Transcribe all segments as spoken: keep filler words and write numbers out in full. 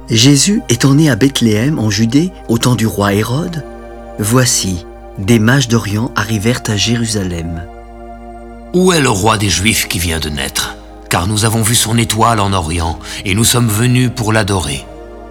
Jésus étant né à Bethléem en Judée au temps du roi Hérode, voici, des mages d'Orient arrivèrent à Jérusalem. Où est le roi des Juifs qui vient de naître? Car nous avons vu son étoile en Orient et nous sommes venus pour l'adorer.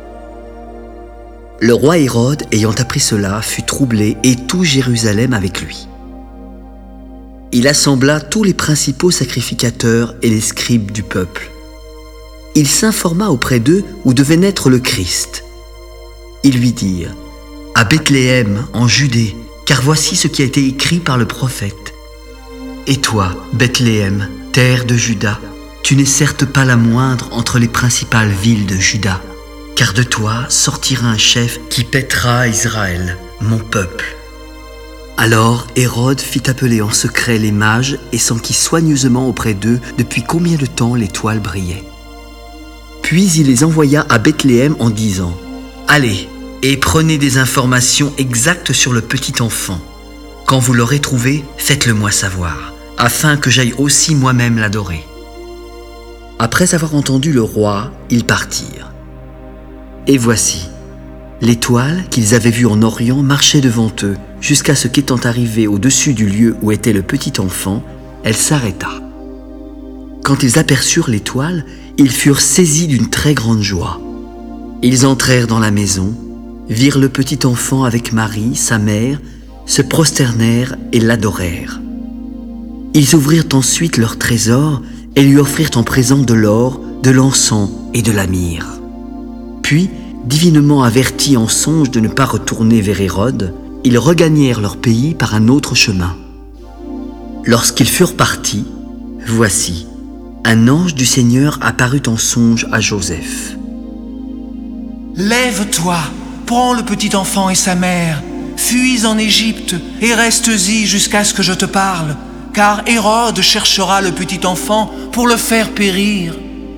Le roi Hérode, ayant appris cela, fut troublé et tout Jérusalem avec lui. Il assembla tous les principaux sacrificateurs et les scribes du peuple. Il s'informa auprès d'eux où devait naître le Christ. Ils lui dirent « À Bethléem, en Judée, car voici ce qui a été écrit par le prophète. Et toi, Bethléem, terre de Juda, tu n'es certes pas la moindre entre les principales villes de Juda, car de toi sortira un chef qui paîtra Israël, mon peuple. » Alors Hérode fit appeler en secret les mages et s'enquit soigneusement auprès d'eux depuis combien de temps l'étoile brillait. Puis il les envoya à Bethléem en disant « Allez, et prenez des informations exactes sur le petit enfant. Quand vous l'aurez trouvé, faites-le moi savoir, afin que j'aille aussi moi-même l'adorer. » Après avoir entendu le roi, ils partirent. Et voici, l'étoile qu'ils avaient vue en Orient marchait devant eux, jusqu'à ce qu'étant arrivée au-dessus du lieu où était le petit enfant, elle s'arrêta. Quand ils aperçurent l'étoile, ils furent saisis d'une très grande joie. Ils entrèrent dans la maison, virent le petit enfant avec Marie, sa mère, se prosternèrent et l'adorèrent. Ils ouvrirent ensuite leur trésor et lui offrirent en présent de l'or, de l'encens et de la myrrhe. Puis, divinement avertis en songe de ne pas retourner vers Hérode, ils regagnèrent leur pays par un autre chemin. Lorsqu'ils furent partis, voici, un ange du Seigneur apparut en songe à Joseph. « Lève-toi, prends le petit enfant et sa mère, fuis en Égypte et restes-y jusqu'à ce que je te parle, car Hérode cherchera le petit enfant pour le faire périr. »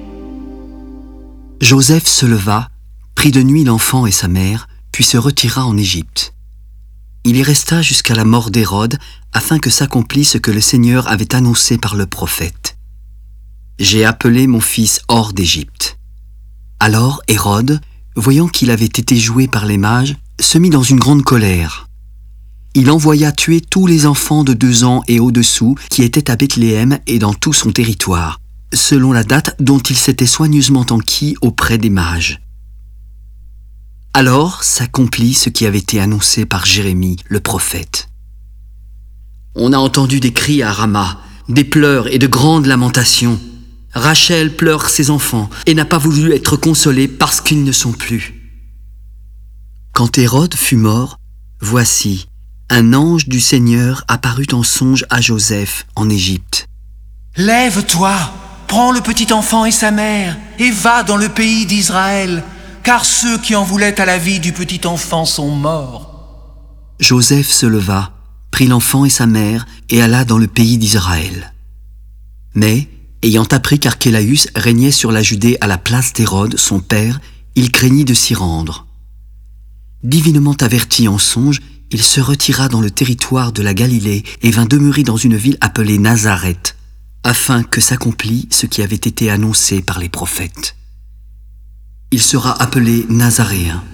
Joseph se leva, prit de nuit l'enfant et sa mère, puis se retira en Égypte. Il y resta jusqu'à la mort d'Hérode, afin que s'accomplisse ce que le Seigneur avait annoncé par le prophète. « J'ai appelé mon fils hors d'Égypte. » Alors Hérode, voyant qu'il avait été joué par les mages, se mit dans une grande colère. Il envoya tuer tous les enfants de deux ans et au-dessous qui étaient à Bethléem et dans tout son territoire, selon la date dont il s'était soigneusement enquis auprès des mages. Alors s'accomplit ce qui avait été annoncé par Jérémie, le prophète. On a entendu des cris à Rama, des pleurs et de grandes lamentations. Rachel pleure ses enfants et n'a pas voulu être consolée parce qu'ils ne sont plus. Quand Hérode fut mort, voici, un ange du Seigneur apparut en songe à Joseph en Égypte. « Lève-toi, prends le petit enfant et sa mère, et va dans le pays d'Israël, car ceux qui en voulaient à la vie du petit enfant sont morts. » Joseph se leva, prit l'enfant et sa mère, et alla dans le pays d'Israël. Mais, ayant appris qu'Archélaüs régnait sur la Judée à la place d'Hérode, son père, il craignit de s'y rendre. Divinement averti en songe, il se retira dans le territoire de la Galilée et vint demeurer dans une ville appelée Nazareth, afin que s'accomplît ce qui avait été annoncé par les prophètes. Il sera appelé Nazaréen.